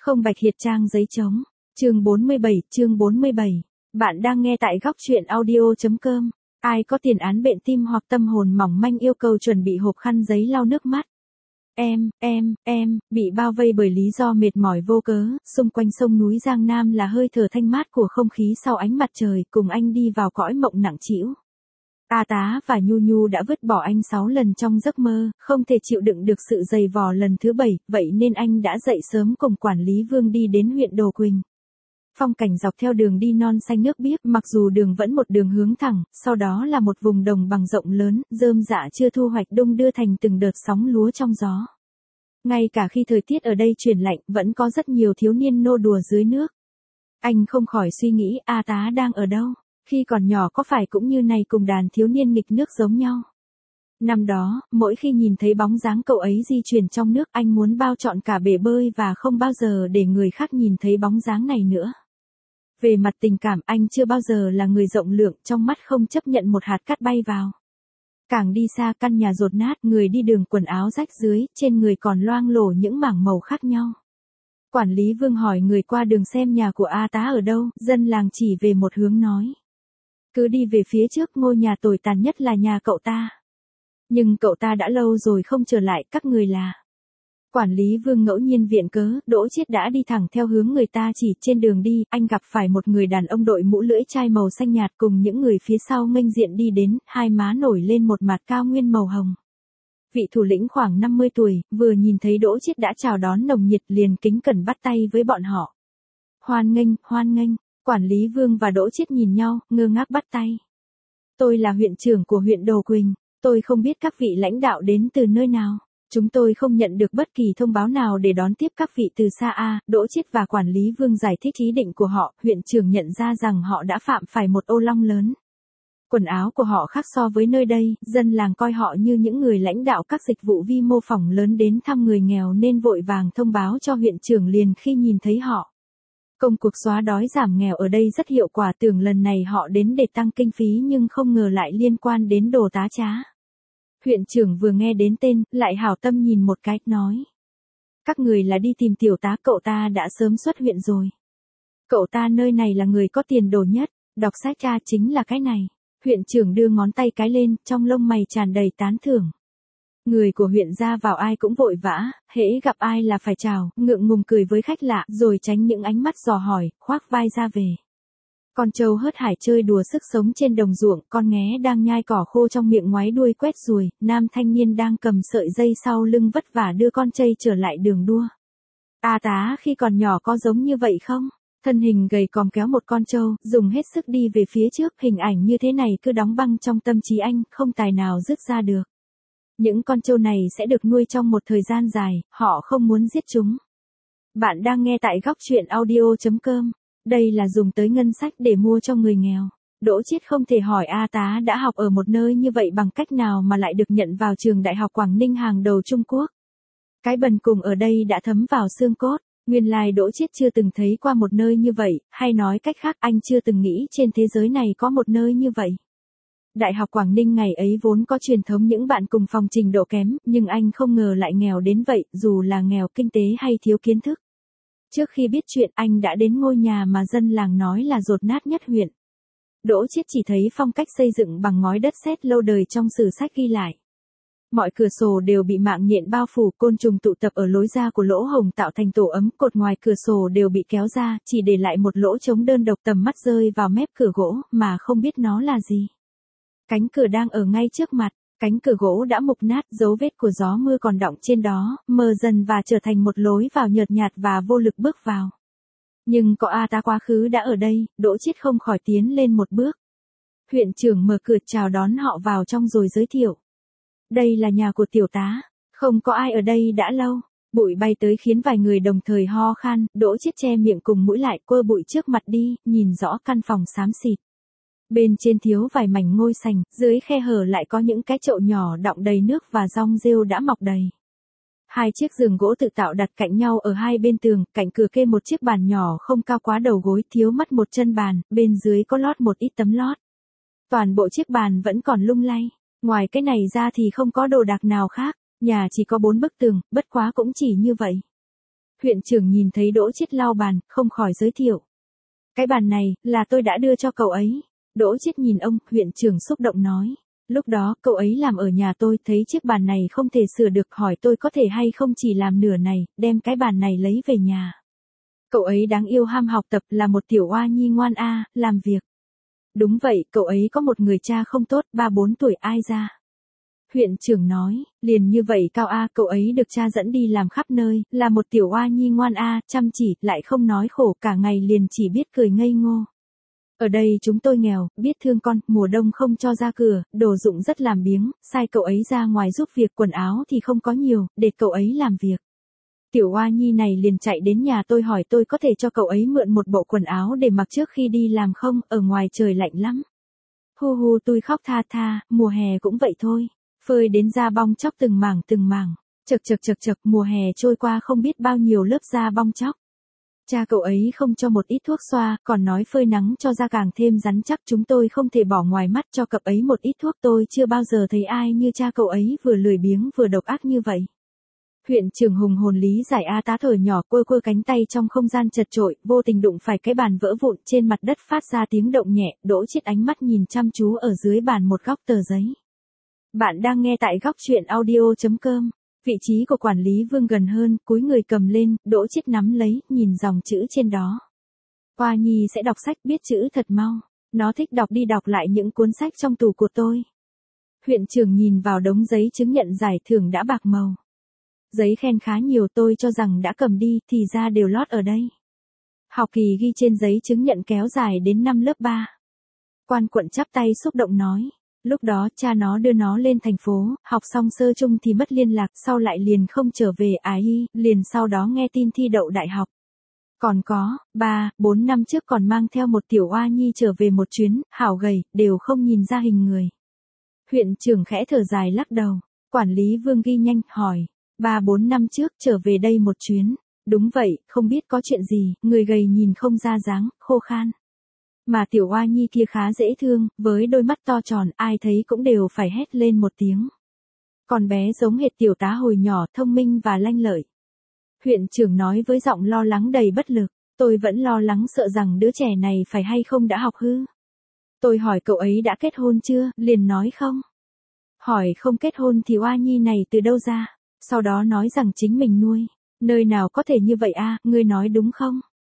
Không bạch hiệt trang giấy trống. Chương 47. Bạn đang nghe tại góc truyện audio.com. Ai có tiền án bệnh tim hoặc tâm hồn mỏng manh yêu cầu chuẩn bị hộp khăn giấy lau nước mắt. Em, bị bao vây bởi lý do mệt mỏi vô cớ, xung quanh sông núi Giang Nam là hơi thở thanh mát của không khí sau ánh mặt trời, cùng anh đi vào cõi mộng nặng trĩu. A Tá và Nhu Nhu đã vứt bỏ anh 6 lần trong giấc mơ, không thể chịu đựng được sự dày vò lần thứ 7, vậy nên anh đã dậy sớm cùng quản lý Vương đi đến huyện Đồ Quỳnh. Phong cảnh dọc theo đường đi non xanh nước biếc, mặc dù đường vẫn một đường hướng thẳng, sau đó là một vùng đồng bằng rộng lớn, rơm rạ chưa thu hoạch đung đưa thành từng đợt sóng lúa trong gió. Ngay cả khi thời tiết ở đây chuyển lạnh, vẫn có rất nhiều thiếu niên nô đùa dưới nước. Anh không khỏi suy nghĩ A Tá đang ở đâu, khi còn nhỏ có phải cũng như này cùng đàn thiếu niên nghịch nước giống nhau. Năm đó, mỗi khi nhìn thấy bóng dáng cậu ấy di chuyển trong nước, anh muốn bao trọn cả bể bơi và không bao giờ để người khác nhìn thấy bóng dáng này nữa. Về mặt tình cảm, anh chưa bao giờ là người rộng lượng, trong mắt không chấp nhận một hạt cát bay vào. Càng đi xa, căn nhà dột nát, người đi đường quần áo rách rưới, trên người còn loang lổ những mảng màu khác nhau. Quản lý Vương hỏi người qua đường xem nhà của A Tá ở đâu, dân làng chỉ về một hướng nói. Cứ đi về phía trước, ngôi nhà tồi tàn nhất là nhà cậu ta. Nhưng cậu ta đã lâu rồi không trở lại, các người là. Quản lý Vương ngẫu nhiên viện cớ, Đỗ Chiết đã đi thẳng theo hướng người ta chỉ. Trên đường đi, anh gặp phải một người đàn ông đội mũ lưỡi chai màu xanh nhạt cùng những người phía sau nghênh diện đi đến, hai má nổi lên một mặt cao nguyên màu hồng. Vị thủ lĩnh khoảng 50 tuổi, vừa nhìn thấy Đỗ Chiết đã chào đón nồng nhiệt, liền kính cẩn bắt tay với bọn họ. Hoan nghênh. Quản lý Vương và Đỗ Chiết nhìn nhau, ngơ ngác bắt tay. Tôi là huyện trưởng của huyện Đồ Quỳnh, tôi không biết các vị lãnh đạo đến từ nơi nào. Chúng tôi không nhận được bất kỳ thông báo nào để đón tiếp các vị từ xa. Đỗ Chiết và quản lý Vương giải thích ý định của họ, huyện trưởng nhận ra rằng họ đã phạm phải một ô long lớn. Quần áo của họ khác so với nơi đây, dân làng coi họ như những người lãnh đạo các dịch vụ vi mô phỏng lớn đến thăm người nghèo nên vội vàng thông báo cho huyện trưởng liền khi nhìn thấy họ. Công cuộc xóa đói giảm nghèo ở đây rất hiệu quả, tưởng lần này họ đến để tăng kinh phí nhưng không ngờ lại liên quan đến đồ tá trá. Huyện trưởng vừa nghe đến tên, lại hảo tâm nhìn một cái, nói. Các người là đi tìm tiểu tá, cậu ta đã sớm xuất huyện rồi. Cậu ta nơi này là người có tiền đồ nhất, đọc sách ra chính là cái này. Huyện trưởng đưa ngón tay cái lên, trong lông mày tràn đầy tán thưởng. Người của huyện ra vào ai cũng vội vã, hễ gặp ai là phải chào, ngượng ngùng cười với khách lạ, rồi tránh những ánh mắt dò hỏi, khoác vai ra về. Con trâu hớt hải chơi đùa sức sống trên đồng ruộng, con nghé đang nhai cỏ khô trong miệng ngoáy đuôi quét ruồi, nam thanh niên đang cầm sợi dây sau lưng vất vả đưa con trâu trở lại đường đua. A Tá khi còn nhỏ có giống như vậy không? Thân hình gầy còm kéo một con trâu, dùng hết sức đi về phía trước, hình ảnh như thế này cứ đóng băng trong tâm trí anh, không tài nào dứt ra được. Những con trâu này sẽ được nuôi trong một thời gian dài, họ không muốn giết chúng. Bạn đang nghe tại góc truyện audio.com. Đây là dùng tới ngân sách để mua cho người nghèo. Đỗ Chiết không thể hỏi A Tá đã học ở một nơi như vậy bằng cách nào mà lại được nhận vào trường đại học Quảng Ninh hàng đầu Trung Quốc. Cái bần cùng ở đây đã thấm vào xương cốt. Nguyên lai Đỗ Chiết chưa từng thấy qua một nơi như vậy, hay nói cách khác anh chưa từng nghĩ trên thế giới này có một nơi như vậy. Đại học Quảng Ninh ngày ấy vốn có truyền thống những bạn cùng phòng trình độ kém, nhưng anh không ngờ lại nghèo đến vậy, dù là nghèo kinh tế hay thiếu kiến thức. Trước khi biết chuyện anh đã đến ngôi nhà mà dân làng nói là dột nát nhất huyện. Đỗ Chiết chỉ thấy phong cách xây dựng bằng ngói đất sét lâu đời trong sử sách ghi lại. Mọi cửa sổ đều bị mạng nhện bao phủ, côn trùng tụ tập ở lối ra của lỗ hổng tạo thành tổ ấm, cột ngoài cửa sổ đều bị kéo ra, chỉ để lại một lỗ trống đơn độc, tầm mắt rơi vào mép cửa gỗ, mà không biết nó là gì. Cánh cửa đang ở ngay trước mặt, cánh cửa gỗ đã mục nát, dấu vết của gió mưa còn đọng trên đó, mờ dần và trở thành một lối vào nhợt nhạt và vô lực bước vào. Nhưng có A Tá quá khứ đã ở đây, Đỗ Chiết không khỏi tiến lên một bước. Huyện trưởng mở cửa chào đón họ vào trong rồi giới thiệu. Đây là nhà của tiểu tá, không có ai ở đây đã lâu. Bụi bay tới khiến vài người đồng thời ho khan, Đỗ Chiết che miệng cùng mũi lại, quơ bụi trước mặt đi, nhìn rõ căn phòng xám xịt. Bên trên thiếu vài mảnh ngôi sành, dưới khe hở lại có những cái chậu nhỏ đọng đầy nước và rong rêu đã mọc đầy. Hai chiếc giường gỗ tự tạo đặt cạnh nhau ở hai bên tường, cạnh cửa kê một chiếc bàn nhỏ không cao quá đầu gối, thiếu mất một chân bàn, bên dưới có lót một ít tấm lót. Toàn bộ chiếc bàn vẫn còn lung lay, ngoài cái này ra thì không có đồ đạc nào khác, nhà chỉ có 4 bức tường, bất quá cũng chỉ như vậy. Huyện trưởng nhìn thấy Đỗ Chiết lau bàn, không khỏi giới thiệu. Cái bàn này, là tôi đã đưa cho cậu ấy. Đỗ Chiết nhìn ông, huyện trưởng xúc động nói. Lúc đó, cậu ấy làm ở nhà tôi, thấy chiếc bàn này không thể sửa được, hỏi tôi có thể hay không chỉ làm nửa này, đem cái bàn này lấy về nhà. Cậu ấy đáng yêu ham học tập, là một tiểu oa nhi ngoan làm việc. Đúng vậy, cậu ấy có một người cha không tốt, 3-4 tuổi ai ra. Huyện trưởng nói, liền như vậy Cao cậu ấy được cha dẫn đi làm khắp nơi, là một tiểu oa nhi ngoan chăm chỉ, lại không nói khổ, cả ngày liền chỉ biết cười ngây ngô. Ở đây chúng tôi nghèo, biết thương con, mùa đông không cho ra cửa, đồ dụng rất làm biếng, sai cậu ấy ra ngoài giúp việc, quần áo thì không có nhiều, để cậu ấy làm việc. Tiểu oa nhi này liền chạy đến nhà tôi hỏi tôi có thể cho cậu ấy mượn một bộ quần áo để mặc trước khi đi làm không, ở ngoài trời lạnh lắm. Hu hu, tôi khóc tha, mùa hè cũng vậy thôi. Phơi đến da bong chóc từng mảng. Chật, mùa hè trôi qua không biết bao nhiêu lớp da bong chóc. Cha cậu ấy không cho một ít thuốc xoa, còn nói phơi nắng cho da càng thêm rắn chắc, chúng tôi không thể bỏ ngoài mắt cho cậu ấy một ít thuốc, tôi chưa bao giờ thấy ai như cha cậu ấy vừa lười biếng vừa độc ác như vậy. Huyện trưởng hùng hồn lý giải tá thở nhỏ, quơ cánh tay trong không gian chật chội, vô tình đụng phải cái bàn vỡ vụn trên mặt đất phát ra tiếng động nhẹ, Đỗ Chiết ánh mắt nhìn chăm chú ở dưới bàn một góc tờ giấy. Bạn đang nghe tại góc truyện audio.com. Vị trí của quản lý Vương gần hơn, cúi người cầm lên, Đỗ Chiết nắm lấy, nhìn dòng chữ trên đó. Oa nhi sẽ đọc sách, biết chữ thật mau. Nó thích đọc đi đọc lại những cuốn sách trong tủ của tôi. Huyện trưởng nhìn vào đống giấy chứng nhận giải thưởng đã bạc màu. Giấy khen khá nhiều, tôi cho rằng đã cầm đi, thì ra đều lót ở đây. Học kỳ ghi trên giấy chứng nhận kéo dài đến năm lớp 3. Quan quận chắp tay xúc động nói. Lúc đó cha nó đưa nó lên thành phố, học xong sơ chung thì mất liên lạc, sau lại liền không trở về liền sau đó nghe tin thi đậu đại học. Còn có, 3-4 năm trước còn mang theo một tiểu oa nhi trở về một chuyến, hảo gầy, đều không nhìn ra hình người. Huyện trưởng khẽ thở dài lắc đầu, quản lý Vương ghi nhanh, hỏi, 3-4 năm trước trở về đây một chuyến, đúng vậy, không biết có chuyện gì, người gầy nhìn không ra dáng, khô khan. Mà tiểu oa nhi kia khá dễ thương, với đôi mắt to tròn, ai thấy cũng đều phải hét lên một tiếng. Con bé giống hệt tiểu tá hồi nhỏ, thông minh và lanh lợi. Huyện trưởng nói với giọng lo lắng đầy bất lực, tôi vẫn lo lắng sợ rằng đứa trẻ này phải hay không đã học hư. Tôi hỏi cậu ấy đã kết hôn chưa, liền nói không. Hỏi không kết hôn thì oa nhi này từ đâu ra, sau đó nói rằng chính mình nuôi. Nơi nào có thể như vậy ngươi nói đúng không?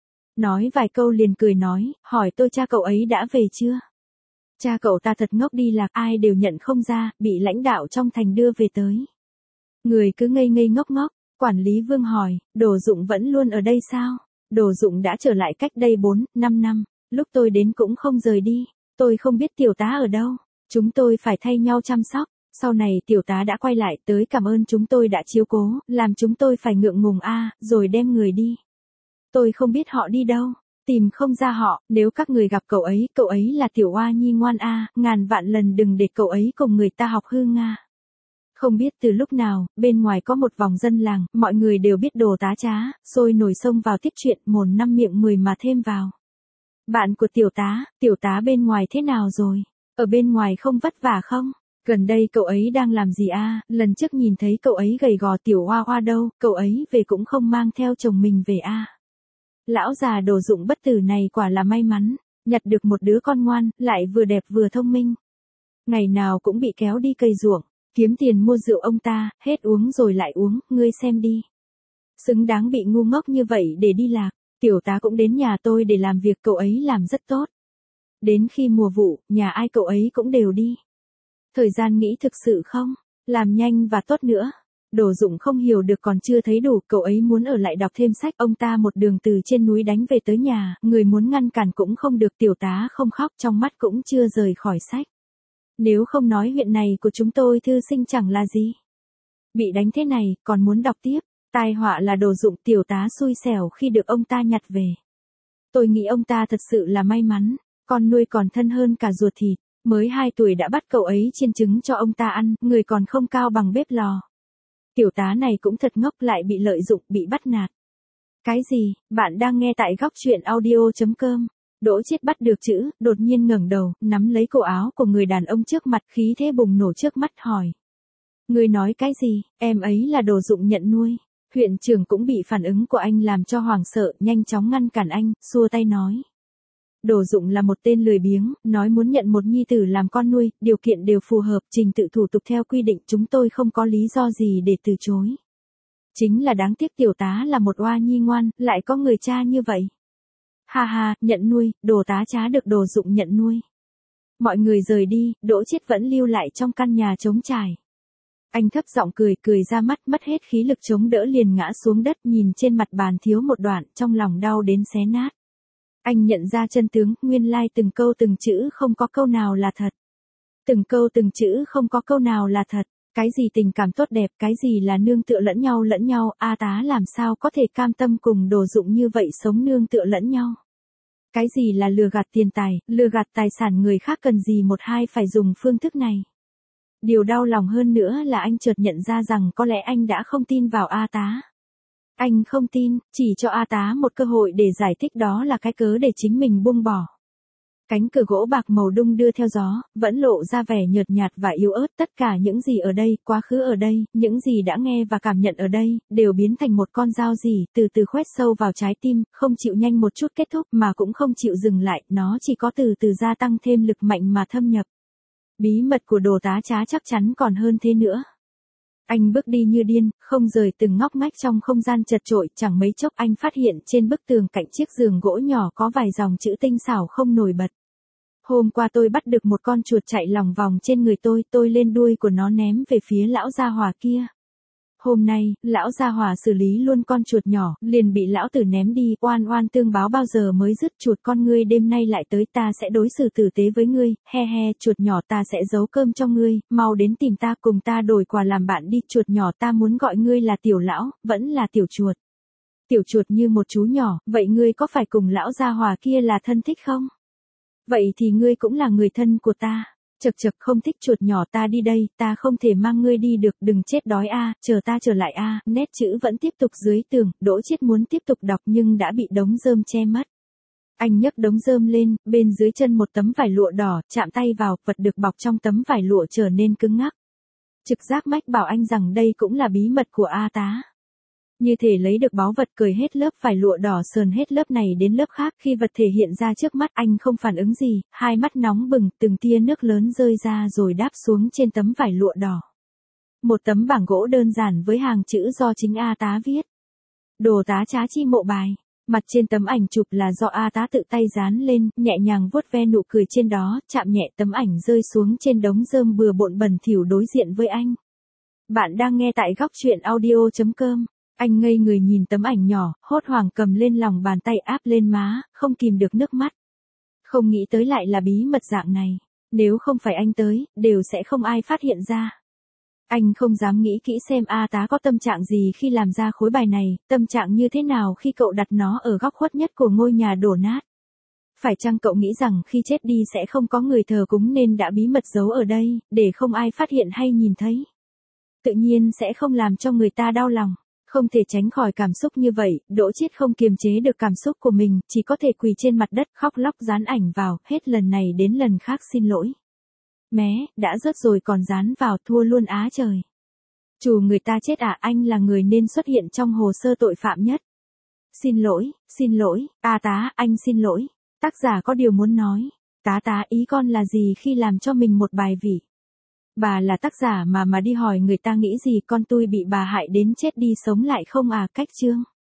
Nói vài câu liền cười nói, hỏi tôi cha cậu ấy đã về chưa? Cha cậu ta thật ngốc đi lạc, ai đều nhận không ra, bị lãnh đạo trong thành đưa về tới. Người cứ ngây ngốc, quản lý Vương hỏi, Đồ Dụng vẫn luôn ở đây sao? Đồ Dụng đã trở lại cách đây 4-5 năm, lúc tôi đến cũng không rời đi, tôi không biết tiểu tá ở đâu, chúng tôi phải thay nhau chăm sóc. Sau này tiểu tá đã quay lại tới cảm ơn chúng tôi đã chiếu cố, làm chúng tôi phải ngượng ngùng rồi đem người đi. Tôi không biết họ đi đâu, tìm không ra họ, nếu các người gặp cậu ấy là tiểu oa nhi ngoan ngàn vạn lần đừng để cậu ấy cùng người ta học hư nga. Không biết từ lúc nào, bên ngoài có một vòng dân làng, mọi người đều biết Đồ tá trá, sôi nổi xông vào tiếp chuyện, mồm 5 miệng 10 mà thêm vào. Bạn của tiểu tá bên ngoài thế nào rồi? Ở bên ngoài không vất vả không? Gần đây cậu ấy đang làm gì lần trước nhìn thấy cậu ấy gầy gò tiểu oa đâu, cậu ấy về cũng không mang theo chồng mình về Lão già Đồ Dụng bất tử này quả là may mắn, nhặt được một đứa con ngoan, lại vừa đẹp vừa thông minh. Ngày nào cũng bị kéo đi cày ruộng, kiếm tiền mua rượu ông ta, hết uống rồi lại uống, ngươi xem đi. Xứng đáng bị ngu ngốc như vậy để đi lạc, tiểu tá cũng đến nhà tôi để làm việc, cậu ấy làm rất tốt. Đến khi mùa vụ, nhà ai cậu ấy cũng đều đi. Thời gian nghĩ thực sự không, làm nhanh và tốt nữa. Đồ Dụng không hiểu được còn chưa thấy đủ, cậu ấy muốn ở lại đọc thêm sách, ông ta một đường từ trên núi đánh về tới nhà, người muốn ngăn cản cũng không được, tiểu tá không khóc, trong mắt cũng chưa rời khỏi sách. Nếu không nói huyện này của chúng tôi thư sinh chẳng là gì. Bị đánh thế này, còn muốn đọc tiếp, tai họa là Đồ Dụng, tiểu tá xui xẻo khi được ông ta nhặt về. Tôi nghĩ ông ta thật sự là may mắn, con nuôi còn thân hơn cả ruột thịt, mới 2 tuổi đã bắt cậu ấy chiên trứng cho ông ta ăn, người còn không cao bằng bếp lò. Tiểu tá này cũng thật ngốc, lại bị lợi dụng, bị bắt nạt. Cái gì, bạn đang nghe tại góc truyện audio.com. Đỗ Chiết bắt được chữ, đột nhiên ngẩng đầu, nắm lấy cổ áo của người đàn ông trước mặt, khí thế bùng nổ trước mắt hỏi. Người nói cái gì, em ấy là Đồ Dụng nhận nuôi. Huyện trưởng cũng bị phản ứng của anh làm cho hoảng sợ, nhanh chóng ngăn cản anh, xua tay nói. Đồ Dụng là một tên lười biếng, nói muốn nhận một nhi tử làm con nuôi, điều kiện đều phù hợp, trình tự thủ tục theo quy định, chúng tôi không có lý do gì để từ chối. Chính là đáng tiếc tiểu tá là một oa nhi ngoan, lại có người cha như vậy. Ha ha, nhận nuôi, Đồ tá trá được Đồ Dụng nhận nuôi. Mọi người rời đi, Đỗ Chiết vẫn lưu lại trong căn nhà trống trải. Anh thấp giọng cười, cười ra mắt, mất hết khí lực chống đỡ liền ngã xuống đất, nhìn trên mặt bàn thiếu một đoạn, trong lòng đau đến xé nát. Anh nhận ra chân tướng, nguyên lai từng câu từng chữ không có câu nào là thật. Từng câu từng chữ không có câu nào là thật. Cái gì tình cảm tốt đẹp, cái gì là nương tựa lẫn nhau, A tá làm sao có thể cam tâm cùng Đồ Dụng như vậy sống nương tựa lẫn nhau. Cái gì là lừa gạt tiền tài, lừa gạt tài sản người khác, cần gì một hai phải dùng phương thức này. Điều đau lòng hơn nữa là anh chợt nhận ra rằng có lẽ anh đã không tin vào A tá. Anh không tin, chỉ cho A tá một cơ hội để giải thích, đó là cái cớ để chính mình buông bỏ. Cánh cửa gỗ bạc màu đung đưa theo gió, vẫn lộ ra vẻ nhợt nhạt và yếu ớt, tất cả những gì ở đây, quá khứ ở đây, những gì đã nghe và cảm nhận ở đây, đều biến thành một con dao rỉ, từ từ khoét sâu vào trái tim, không chịu nhanh một chút kết thúc mà cũng không chịu dừng lại, nó chỉ có từ từ gia tăng thêm lực mạnh mà thâm nhập. Bí mật của Đồ tá trá chắc chắn còn hơn thế nữa. Anh bước đi như điên, không rời từng ngóc ngách trong không gian chật chội, chẳng mấy chốc anh phát hiện trên bức tường cạnh chiếc giường gỗ nhỏ có vài dòng chữ tinh xảo không nổi bật. Hôm qua tôi bắt được một con chuột chạy lòng vòng trên người tôi lên đuôi của nó ném về phía lão gia hỏa kia. Hôm nay, lão gia hỏa xử lý luôn con chuột nhỏ, liền bị lão tử ném đi, oan oan tương báo bao giờ mới dứt, chuột con ngươi đêm nay lại tới, ta sẽ đối xử tử tế với ngươi, he he, chuột nhỏ ta sẽ giấu cơm cho ngươi, mau đến tìm ta, cùng ta đổi quà làm bạn đi, chuột nhỏ ta muốn gọi ngươi là tiểu lão, vẫn là tiểu chuột. Tiểu chuột như một chú nhỏ, vậy ngươi có phải cùng lão gia hỏa kia là thân thích không? Vậy thì ngươi cũng là người thân của ta. Chậc chậc, không thích chuột nhỏ, ta đi đây, ta không thể mang ngươi đi được, đừng chết đói a, chờ ta trở lại a. Nét chữ vẫn tiếp tục dưới tường, Đỗ Chiết muốn tiếp tục đọc nhưng đã bị đống rơm che mất. Anh nhấc đống rơm lên, bên dưới chân một tấm vải lụa đỏ, chạm tay vào, vật được bọc trong tấm vải lụa trở nên cứng ngắc. Trực giác mách bảo anh rằng đây cũng là bí mật của A tá. Như thể lấy được báu vật, cởi hết lớp vải lụa đỏ, sờn hết lớp này đến lớp khác, khi vật thể hiện ra trước mắt anh không phản ứng gì, hai mắt nóng bừng, từng tia nước lớn rơi ra rồi đáp xuống trên tấm vải lụa đỏ. Một tấm bảng gỗ đơn giản với hàng chữ do chính A tá viết. Đồ tá trá chi mộ bài. Mặt trên tấm ảnh chụp là do A tá tự tay dán lên, nhẹ nhàng vuốt ve nụ cười trên đó, chạm nhẹ tấm ảnh rơi xuống trên đống rơm bừa bộn bẩn thỉu đối diện với anh. Bạn đang nghe tại góc truyện audio.com. Anh ngây người nhìn tấm ảnh nhỏ, hốt hoảng cầm lên lòng bàn tay áp lên má, không kìm được nước mắt. Không nghĩ tới lại là bí mật dạng này. Nếu không phải anh tới, đều sẽ không ai phát hiện ra. Anh không dám nghĩ kỹ xem A tá có tâm trạng gì khi làm ra khối bài này, tâm trạng như thế nào khi cậu đặt nó ở góc khuất nhất của ngôi nhà đổ nát. Phải chăng cậu nghĩ rằng khi chết đi sẽ không có người thờ cúng nên đã bí mật giấu ở đây, để không ai phát hiện hay nhìn thấy. Tự nhiên sẽ không làm cho người ta đau lòng. Không thể tránh khỏi cảm xúc như vậy, Đỗ Chiết không kiềm chế được cảm xúc của mình, chỉ có thể quỳ trên mặt đất khóc lóc dán ảnh vào, hết lần này đến lần khác xin lỗi. Mé, đã rớt rồi còn dán vào, thua luôn á trời. Chủ người ta chết à, anh là người nên xuất hiện trong hồ sơ tội phạm nhất. Xin lỗi, A tá, anh xin lỗi. Tác giả có điều muốn nói. Tá, ý con là gì khi làm cho mình một bài vị? Bà là tác giả mà đi hỏi người ta nghĩ gì, con tôi bị bà hại đến chết đi sống lại không à, cách chương.